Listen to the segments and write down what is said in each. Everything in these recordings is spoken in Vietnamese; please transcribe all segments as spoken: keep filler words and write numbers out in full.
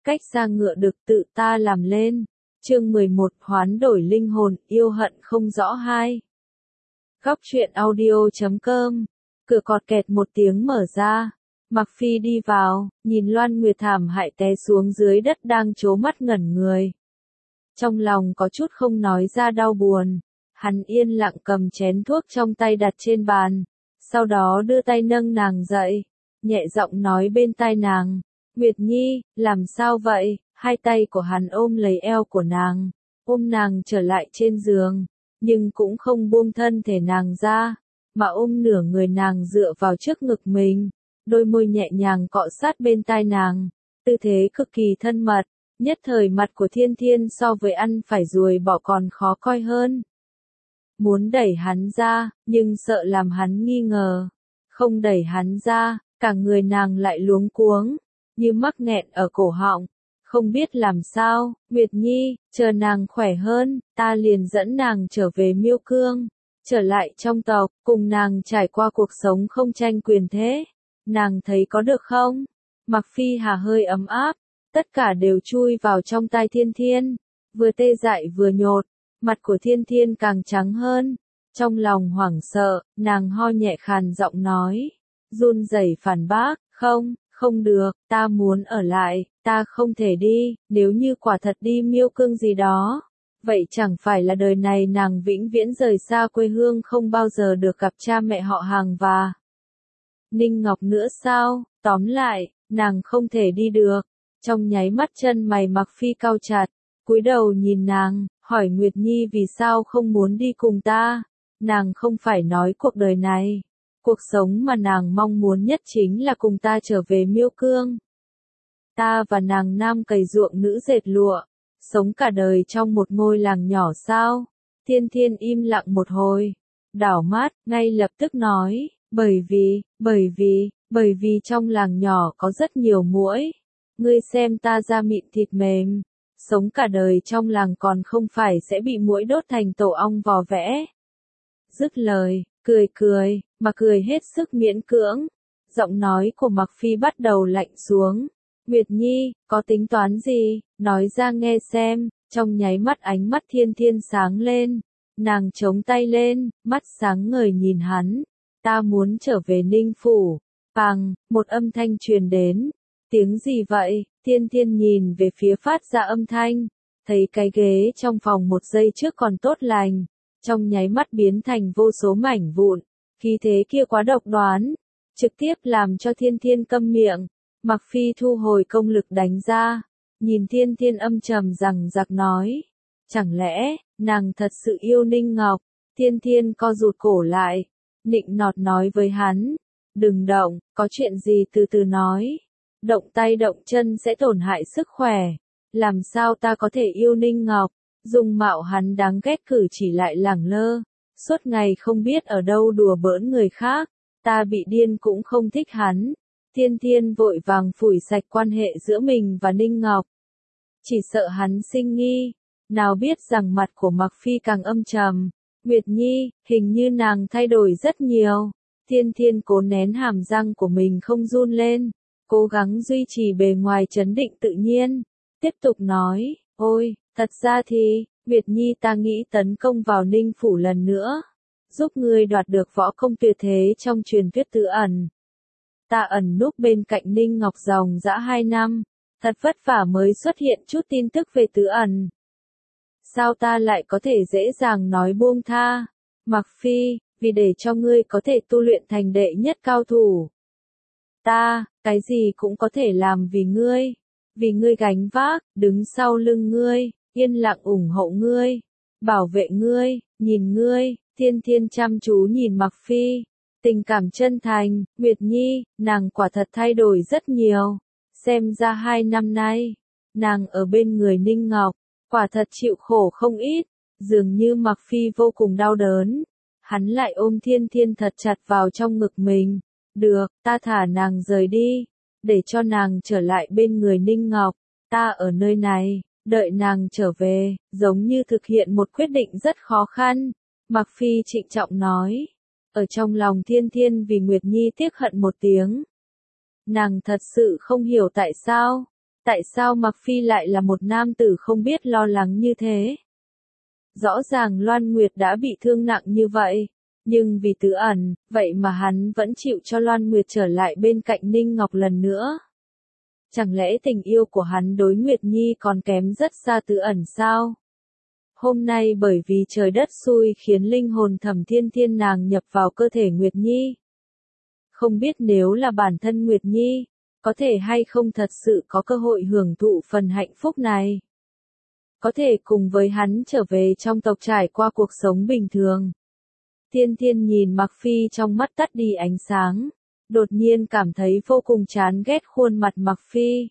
cách xa ngựa được tự ta làm lên. Chương mười một hoán đổi linh hồn, yêu hận không rõ hai. Góc truyện audio chấm com. Cửa cọt kẹt một tiếng mở ra. Mặc Phi đi vào, nhìn Loan Nguyệt thảm hại té xuống dưới đất đang trố mắt ngẩn người. Trong lòng có chút không nói ra đau buồn. Hắn yên lặng cầm chén thuốc trong tay đặt trên bàn. Sau đó đưa tay nâng nàng dậy. Nhẹ giọng nói bên tai nàng. Nguyệt Nhi, làm sao vậy? Hai tay của hắn ôm lấy eo của nàng. Ôm nàng trở lại trên giường. Nhưng cũng không buông thân thể nàng ra. Mà ôm nửa người nàng dựa vào trước ngực mình. Đôi môi nhẹ nhàng cọ sát bên tai nàng. Tư thế cực kỳ thân mật. Nhất thời mặt của Thiên Thiên so với ăn phải ruồi bỏ còn khó coi hơn. Muốn đẩy hắn ra, nhưng sợ làm hắn nghi ngờ. Không đẩy hắn ra, cả người nàng lại luống cuống. Như mắc nghẹn ở cổ họng. Không biết làm sao, Nguyệt Nhi, chờ nàng khỏe hơn, ta liền dẫn nàng trở về Miêu Cương. Trở lại trong tộc, cùng nàng trải qua cuộc sống không tranh quyền thế. Nàng thấy có được không? Mặc Phi hà hơi ấm áp. Tất cả đều chui vào trong tai Thiên Thiên. Vừa tê dại vừa nhột. Mặt của Thiên Thiên càng trắng hơn. Trong lòng hoảng sợ, nàng ho nhẹ khàn giọng nói. Run rẩy phản bác, không, không được, ta muốn ở lại, ta không thể đi, nếu như quả thật đi Miêu Cương gì đó. Vậy chẳng phải là đời này nàng vĩnh viễn rời xa quê hương không bao giờ được gặp cha mẹ họ Hàng và Ninh Ngọc nữa sao? Tóm lại, nàng không thể đi được. Trong nháy mắt chân mày Mặc Phi cau chặt, cúi đầu nhìn nàng, hỏi Nguyệt Nhi vì sao không muốn đi cùng ta. Nàng không phải nói cuộc đời này. Cuộc sống mà nàng mong muốn nhất chính là cùng ta trở về Miêu Cương. Ta và nàng nam cày ruộng nữ dệt lụa. Sống cả đời trong một ngôi làng nhỏ sao? Thiên Thiên im lặng một hồi. Đảo mắt, ngay lập tức nói. Bởi vì, bởi vì, bởi vì trong làng nhỏ có rất nhiều muỗi. Ngươi xem ta da mịn thịt mềm. Sống cả đời trong làng còn không phải sẽ bị muỗi đốt thành tổ ong vò vẽ. Dứt lời, cười cười, mà cười hết sức miễn cưỡng. Giọng nói của Mặc Phi bắt đầu lạnh xuống. Nguyệt Nhi, có tính toán gì? Nói ra nghe xem. Trong nháy mắt ánh mắt Thiên Thiên sáng lên. Nàng chống tay lên, mắt sáng ngời nhìn hắn. Ta muốn trở về Ninh Phủ. Pằng, một âm thanh truyền đến. Tiếng gì vậy? Thiên Thiên nhìn về phía phát ra âm thanh. Thấy cái ghế trong phòng một giây trước còn tốt lành. Trong nháy mắt biến thành vô số mảnh vụn. Khí thế kia quá độc đoán. Trực tiếp làm cho Thiên Thiên câm miệng. Mặc Phi thu hồi công lực đánh ra. Nhìn Thiên Thiên âm trầm rằng giặc nói. Chẳng lẽ, nàng thật sự yêu Ninh Ngọc? Thiên Thiên co rụt cổ lại. Nịnh nọt nói với hắn. Đừng động, có chuyện gì từ từ nói. Động tay động chân sẽ tổn hại sức khỏe. Làm sao ta có thể yêu Ninh Ngọc? Dung mạo hắn đáng ghét cử chỉ lại lẳng lơ. Suốt ngày không biết ở đâu đùa bỡn người khác. Ta bị điên cũng không thích hắn. Thiên Thiên vội vàng phủi sạch quan hệ giữa mình và Ninh Ngọc. Chỉ sợ hắn sinh nghi. Nào biết rằng mặt của Mặc Phi càng âm trầm. Nguyệt Nhi, hình như nàng thay đổi rất nhiều. Thiên Thiên cố nén hàm răng của mình không run lên. Cố gắng duy trì bề ngoài trấn định tự nhiên. Tiếp tục nói, ôi, thật ra thì, Nguyệt Nhi ta nghĩ tấn công vào Ninh Phủ lần nữa. Giúp ngươi đoạt được võ công tuyệt thế trong truyền thuyết Tứ Ẩn. Ta ẩn núp bên cạnh Ninh Ngọc dòng dã hai năm. Thật vất vả mới xuất hiện chút tin tức về Tứ Ẩn. Sao ta lại có thể dễ dàng nói buông tha? Mặc Phi, vì để cho ngươi có thể tu luyện thành đệ nhất cao thủ. Ta, cái gì cũng có thể làm vì ngươi. Vì ngươi gánh vác, đứng sau lưng ngươi, yên lặng ủng hộ ngươi, bảo vệ ngươi, nhìn ngươi. Thiên Thiên chăm chú nhìn Mặc Phi. Tình cảm chân thành, Nguyệt Nhi, nàng quả thật thay đổi rất nhiều. Xem ra hai năm nay, nàng ở bên người Ninh Ngọc, quả thật chịu khổ không ít. Dường như Mặc Phi vô cùng đau đớn. Hắn lại ôm Thiên Thiên thật chặt vào trong ngực mình. Được, ta thả nàng rời đi. Để cho nàng trở lại bên người Ninh Ngọc. Ta ở nơi này, đợi nàng trở về, giống như thực hiện một quyết định rất khó khăn. Mặc Phi trịnh trọng nói. Ở trong lòng Thiên Thiên vì Nguyệt Nhi tiếc hận một tiếng. Nàng thật sự không hiểu tại sao. Tại sao Mặc Phi lại là một nam tử không biết lo lắng như thế? Rõ ràng Loan Nguyệt đã bị thương nặng như vậy, nhưng vì Tứ Ẩn, vậy mà hắn vẫn chịu cho Loan Nguyệt trở lại bên cạnh Ninh Ngọc lần nữa. Chẳng lẽ tình yêu của hắn đối Nguyệt Nhi còn kém rất xa Tứ Ẩn sao? Hôm nay bởi vì trời đất xui khiến linh hồn Thẩm Thiên Thiên nàng nhập vào cơ thể Nguyệt Nhi. Không biết nếu là bản thân Nguyệt Nhi, có thể hay không thật sự có cơ hội hưởng thụ phần hạnh phúc này. Có thể cùng với hắn trở về trong tộc trải qua cuộc sống bình thường. Thiên Thiên nhìn Mặc Phi trong mắt tắt đi ánh sáng, đột nhiên cảm thấy vô cùng chán ghét khuôn mặt Mặc Phi.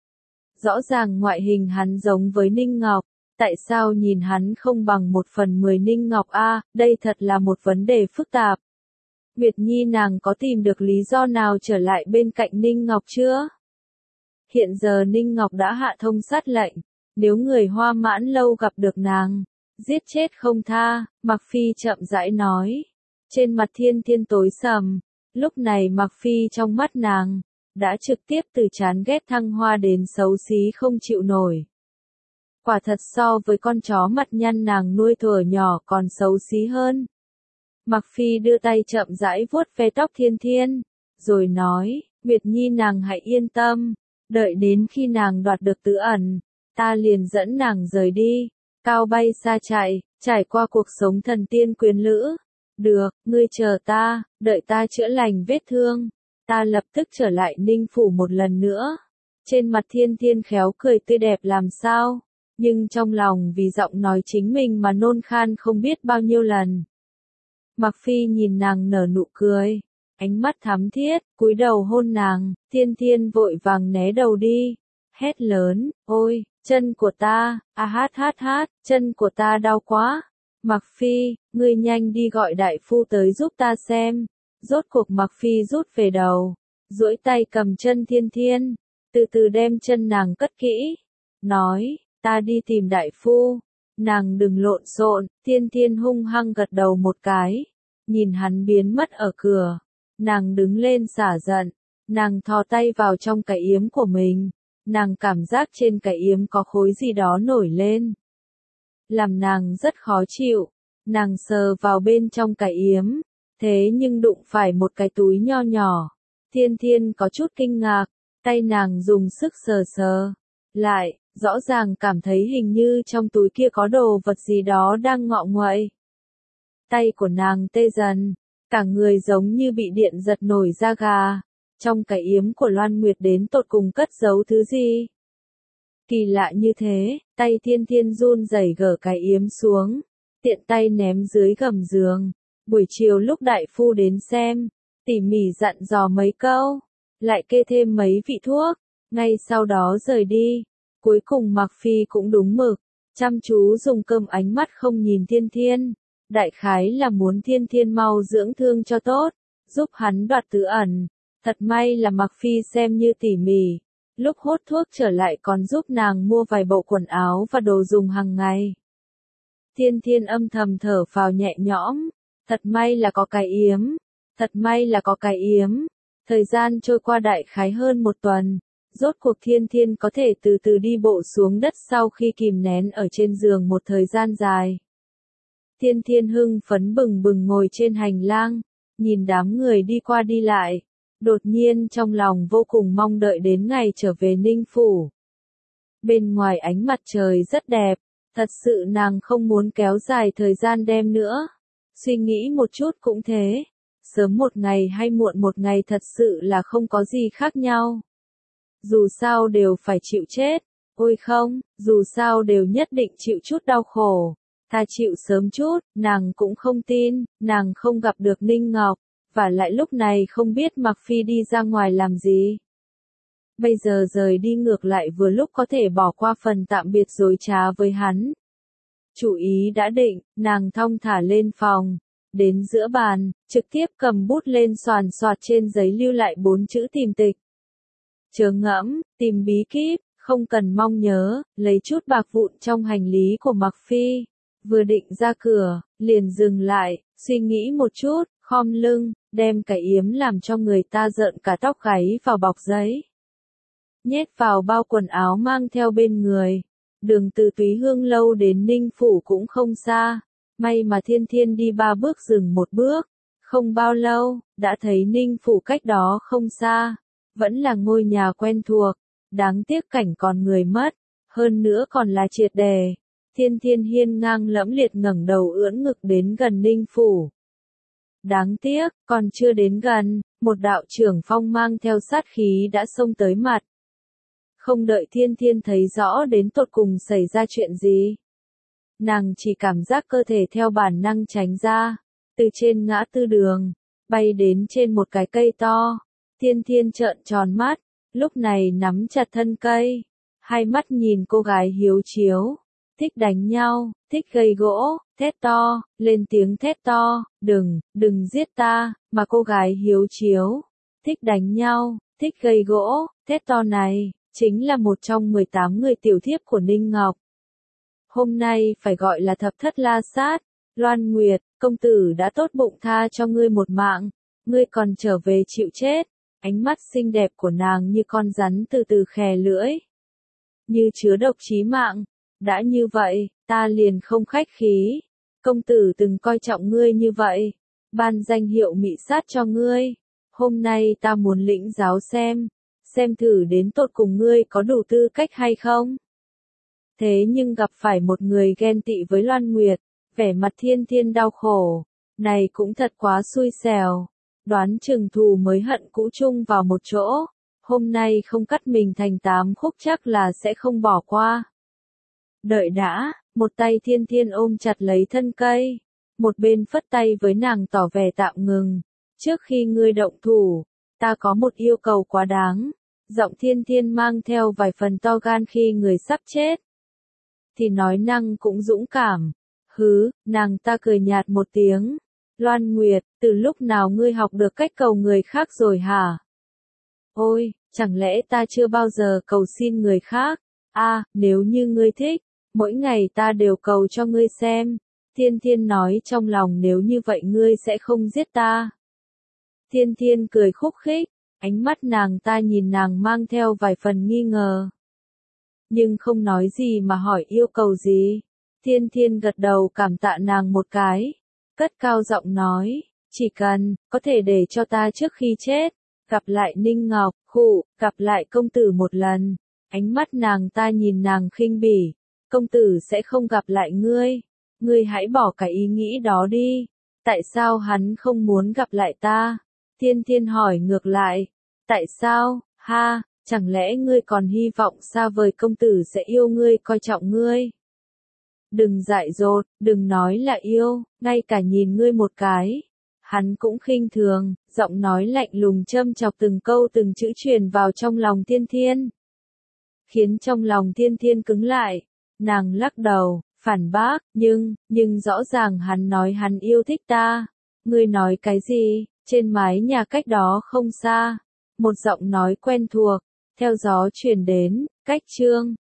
Rõ ràng ngoại hình hắn giống với Ninh Ngọc, tại sao nhìn hắn không bằng một phần mười Ninh Ngọc a? À, đây thật là một vấn đề phức tạp. Nguyệt Nhi nàng có tìm được lý do nào trở lại bên cạnh Ninh Ngọc chưa? Hiện giờ Ninh Ngọc đã hạ thông sát lệnh, nếu người Hoa Mãn Lâu gặp được nàng, giết chết không tha. Mặc Phi chậm rãi nói. Trên mặt Thiên Thiên tối sầm, lúc này Mặc Phi trong mắt nàng, đã trực tiếp từ chán ghét thăng hoa đến xấu xí không chịu nổi. Quả thật so với con chó mặt nhăn nàng nuôi thuở nhỏ còn xấu xí hơn. Mặc Phi đưa tay chậm rãi vuốt ve tóc Thiên Thiên, rồi nói, Nguyệt Nhi nàng hãy yên tâm, đợi đến khi nàng đoạt được Tứ Ẩn, ta liền dẫn nàng rời đi, cao bay xa chạy, trải qua cuộc sống thần tiên quyến lữ. Được, ngươi chờ ta, đợi ta chữa lành vết thương, ta lập tức trở lại Ninh Phủ một lần nữa. Trên mặt Thiên Thiên khéo cười tươi đẹp làm sao, nhưng trong lòng vì giọng nói chính mình mà nôn khan không biết bao nhiêu lần. Mặc Phi nhìn nàng nở nụ cười, ánh mắt thắm thiết, cúi đầu hôn nàng. Thiên Thiên vội vàng né đầu đi, hét lớn, ôi, chân của ta, a hát hát hát, chân của ta đau quá. Mặc Phi, ngươi nhanh đi gọi đại phu tới giúp ta xem. Rốt cuộc Mặc Phi rút về đầu, duỗi tay cầm chân Thiên Thiên, từ từ đem chân nàng cất kỹ, nói, ta đi tìm đại phu. Nàng đừng lộn xộn. Thiên Thiên hung hăng gật đầu một cái, nhìn hắn biến mất ở cửa, nàng đứng lên xả giận, nàng thò tay vào trong cái yếm của mình, nàng cảm giác trên cái yếm có khối gì đó nổi lên, làm nàng rất khó chịu. Nàng sờ vào bên trong cái yếm, thế nhưng đụng phải một cái túi nho nhỏ. Thiên Thiên có chút kinh ngạc, tay nàng dùng sức sờ sờ lại, rõ ràng cảm thấy hình như trong túi kia có đồ vật gì đó đang ngọ nguậy. Tay của nàng tê dần, cả người giống như bị điện giật nổi da gà. Trong cái yếm của Loan Nguyệt đến tột cùng cất giấu thứ gì? Kỳ lạ như thế, tay Thiên Thiên run rẩy gỡ cái yếm xuống, tiện tay ném dưới gầm giường. Buổi chiều lúc đại phu đến xem, tỉ mỉ dặn dò mấy câu, lại kê thêm mấy vị thuốc, ngay sau đó rời đi. Cuối cùng Mặc Phi cũng đúng mực, chăm chú dùng cơm, ánh mắt không nhìn Thiên Thiên. Đại khái là muốn Thiên Thiên mau dưỡng thương cho tốt, giúp hắn đoạt Tứ Ẩn. Thật may là Mặc Phi xem như tỉ mỉ, lúc hốt thuốc trở lại còn giúp nàng mua vài bộ quần áo và đồ dùng hàng ngày. Thiên Thiên âm thầm thở phào nhẹ nhõm, thật may là có cái yếm, thật may là có cái yếm. Thời gian trôi qua đại khái hơn một tuần, rốt cuộc Thiên Thiên có thể từ từ đi bộ xuống đất sau khi kìm nén ở trên giường một thời gian dài. Thiên Thiên hưng phấn bừng bừng ngồi trên hành lang, nhìn đám người đi qua đi lại, đột nhiên trong lòng vô cùng mong đợi đến ngày trở về Ninh Phủ. Bên ngoài ánh mặt trời rất đẹp, thật sự nàng không muốn kéo dài thời gian đêm nữa. Suy nghĩ một chút cũng thế, sớm một ngày hay muộn một ngày thật sự là không có gì khác nhau. Dù sao đều phải chịu chết, ôi không, dù sao đều nhất định chịu chút đau khổ. Thà chịu sớm chút, nàng cũng không tin, nàng không gặp được Ninh Ngọc, và lại lúc này không biết Mặc Phi đi ra ngoài làm gì. Bây giờ rời đi ngược lại vừa lúc có thể bỏ qua phần tạm biệt dối trá với hắn. Chủ ý đã định, nàng thong thả lên phòng, đến giữa bàn, trực tiếp cầm bút lên xoàn xoạt trên giấy lưu lại bốn chữ tìm tịch. Chớ ngẫm, tìm bí kíp, không cần mong nhớ, lấy chút bạc vụn trong hành lý của Mặc Phi. Vừa định ra cửa, liền dừng lại, suy nghĩ một chút, khom lưng, đem cái yếm làm cho người ta rợn cả tóc gáy vào bọc giấy. nhét vào bao quần áo mang theo bên người. Đường từ Túy Hương lâu đến Ninh Phủ cũng không xa, may mà Thiên Thiên đi ba bước dừng một bước, không bao lâu, đã thấy Ninh Phủ cách đó không xa, vẫn là ngôi nhà quen thuộc, đáng tiếc cảnh còn người mất, hơn nữa còn là triệt đề. Thiên Thiên hiên ngang lẫm liệt ngẩng đầu ưỡn ngực đến gần Ninh Phủ. Đáng tiếc, còn chưa đến gần, một đạo trưởng phong mang theo sát khí đã xông tới mặt. Không đợi Thiên Thiên thấy rõ đến tột cùng xảy ra chuyện gì. Nàng chỉ cảm giác cơ thể theo bản năng tránh ra, từ trên ngã tư đường, bay đến trên một cái cây to. Thiên Thiên trợn tròn mắt, lúc này nắm chặt thân cây, hai mắt nhìn cô gái hiếu chiếu, thích đánh nhau, thích gây gỗ, thét to, lên tiếng thét to, đừng, đừng giết ta, mà cô gái hiếu chiếu, thích đánh nhau, thích gây gỗ, thét to này, chính là một trong mười tám người tiểu thiếp của Ninh Ngọc. Hôm nay phải gọi là thập thất la sát, Loan Nguyệt, công tử đã tốt bụng tha cho ngươi một mạng, ngươi còn trở về chịu chết. Ánh mắt xinh đẹp của nàng như con rắn từ từ khè lưỡi, như chứa độc chí mạng. Đã như vậy, ta liền không khách khí. Công tử từng coi trọng ngươi như vậy, ban danh hiệu mị sát cho ngươi. Hôm nay ta muốn lĩnh giáo xem, xem thử đến tột cùng ngươi có đủ tư cách hay không. Thế nhưng gặp phải một người ghen tị với Loan Nguyệt, vẻ mặt Thiên Thiên đau khổ, này cũng thật quá xui xẻo. Đoán chừng thù mới hận cũ chung vào một chỗ, hôm nay không cắt mình thành tám khúc chắc là sẽ không bỏ qua. Đợi đã, một tay Thiên Thiên ôm chặt lấy thân cây, một bên phất tay với nàng tỏ vẻ tạm ngừng. Trước khi ngươi động thủ, ta có một yêu cầu quá đáng. Giọng Thiên Thiên mang theo vài phần to gan khi người sắp chết. Thì nói năng cũng dũng cảm. Hứ, nàng ta cười nhạt một tiếng. Loan Nguyệt, từ lúc nào ngươi học được cách cầu người khác rồi hả? Ôi, chẳng lẽ ta chưa bao giờ cầu xin người khác? À, nếu như ngươi thích, mỗi ngày ta đều cầu cho ngươi xem. Thiên Thiên nói trong lòng nếu như vậy ngươi sẽ không giết ta. Thiên Thiên cười khúc khích, ánh mắt nàng ta nhìn nàng mang theo vài phần nghi ngờ. Nhưng không nói gì mà hỏi yêu cầu gì. Thiên Thiên gật đầu cảm tạ nàng một cái. Cất cao giọng nói, chỉ cần, có thể để cho ta trước khi chết, gặp lại Ninh Ngọc, khụ, gặp lại công tử một lần. Ánh mắt nàng ta nhìn nàng khinh bỉ, công tử sẽ không gặp lại ngươi, ngươi hãy bỏ cái ý nghĩ đó đi. Tại sao hắn không muốn gặp lại ta? Thiên Thiên hỏi ngược lại, tại sao, ha, chẳng lẽ ngươi còn hy vọng xa vời công tử sẽ yêu ngươi coi trọng ngươi? Đừng dại dột, đừng nói là yêu, ngay cả nhìn ngươi một cái. Hắn cũng khinh thường, giọng nói lạnh lùng châm chọc từng câu từng chữ truyền vào trong lòng Thiên Thiên. Khiến trong lòng Thiên Thiên cứng lại, nàng lắc đầu, phản bác, nhưng, nhưng rõ ràng hắn nói hắn yêu thích ta. Ngươi nói cái gì? Trên mái nhà cách đó không xa, một giọng nói quen thuộc, theo gió truyền đến, cách chương.